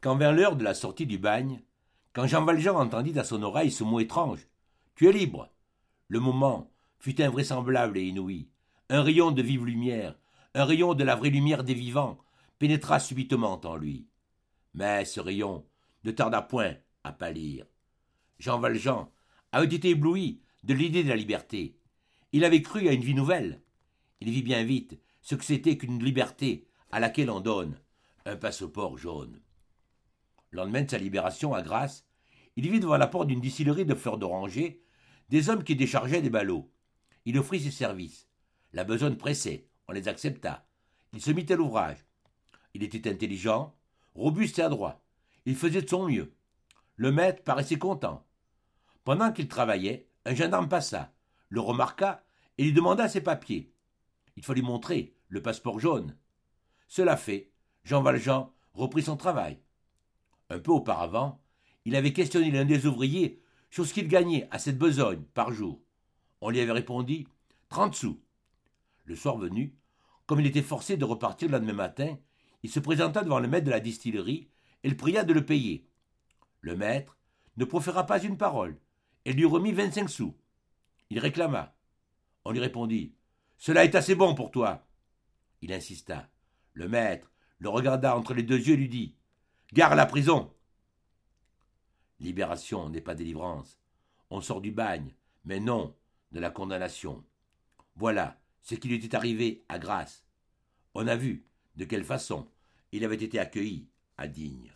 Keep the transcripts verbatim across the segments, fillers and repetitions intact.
Quand vint l'heure de la sortie du bagne, quand Jean Valjean entendit à son oreille ce mot étrange, « Tu es libre !» Le moment fut invraisemblable et inouï. Un rayon de vive lumière, un rayon de la vraie lumière des vivants, pénétra subitement en lui. Mais ce rayon ne tarda point à pâlir. Jean Valjean avait été ébloui de l'idée de la liberté. Il avait cru à une vie nouvelle. Il vit bien vite ce que c'était qu'une liberté à laquelle on donne un passeport jaune. Le lendemain de sa libération à Grasse, il vit devant la porte d'une distillerie de fleurs d'oranger des hommes qui déchargeaient des ballots. Il offrit ses services. La besogne pressait, on les accepta. Il se mit à l'ouvrage. Il était intelligent, robuste et adroit. Il faisait de son mieux. Le maître paraissait content. Pendant qu'il travaillait, un gendarme passa, le remarqua et lui demanda ses papiers. Il fallut montrer le passeport jaune. Cela fait, Jean Valjean reprit son travail. Un peu auparavant, il avait questionné l'un des ouvriers sur ce qu'il gagnait à cette besogne par jour. On lui avait répondu « trente sous ». Le soir venu, comme il était forcé de repartir le lendemain matin, il se présenta devant le maître de la distillerie et le pria de le payer. Le maître ne proféra pas une parole et lui remit vingt-cinq sous. Il réclama. On lui répondit « Cela est assez bon pour toi ». Il insista. Le maître le regarda entre les deux yeux et lui dit « Gare à la prison !» Libération n'est pas délivrance. On sort du bagne, mais non de la condamnation. Voilà ce qui lui était arrivé à Grasse. On a vu de quelle façon il avait été accueilli à Digne.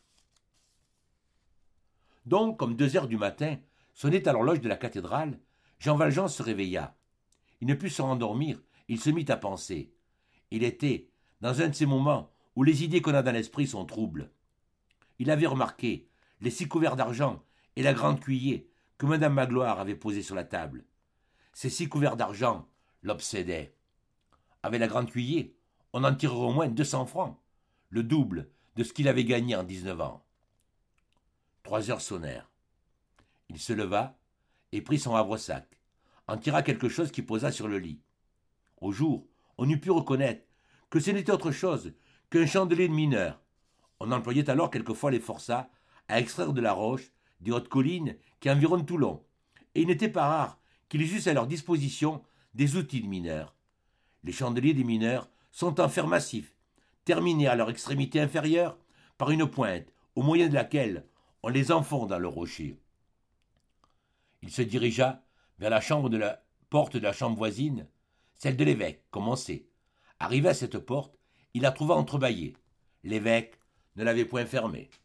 Donc, comme deux heures du matin, sonnait à l'horloge de la cathédrale, Jean Valjean se réveilla. Il ne put se rendormir, il se mit à penser. Il était dans un de ces moments où les idées qu'on a dans l'esprit sont troubles. Il avait remarqué les six couverts d'argent et la grande cuiller que madame Magloire avait posée sur la table. Ces six couverts d'argent l'obsédaient. Avec la grande cuiller, on en tirerait au moins deux cents francs, le double de ce qu'il avait gagné en dix-neuf ans. Trois heures sonnèrent. Il se leva et prit son havre-sac, en tira quelque chose qu'il posa sur le lit. Au jour, on eût pu reconnaître que ce n'était autre chose qu'un chandelier de mineur. On employait alors quelquefois les forçats à extraire de la roche des hautes collines qui environnent Toulon, et il n'était pas rare qu'ils eussent à leur disposition des outils de mineurs. Les chandeliers des mineurs sont en fer massif, terminés à leur extrémité inférieure par une pointe, au moyen de laquelle on les enfonce dans le rocher. Il se dirigea vers la chambre de la porte de la chambre voisine, celle de l'évêque, comme on sait. Arrivé à cette porte, il la trouva entrebâillée. L'évêque ne l'avait point fermée.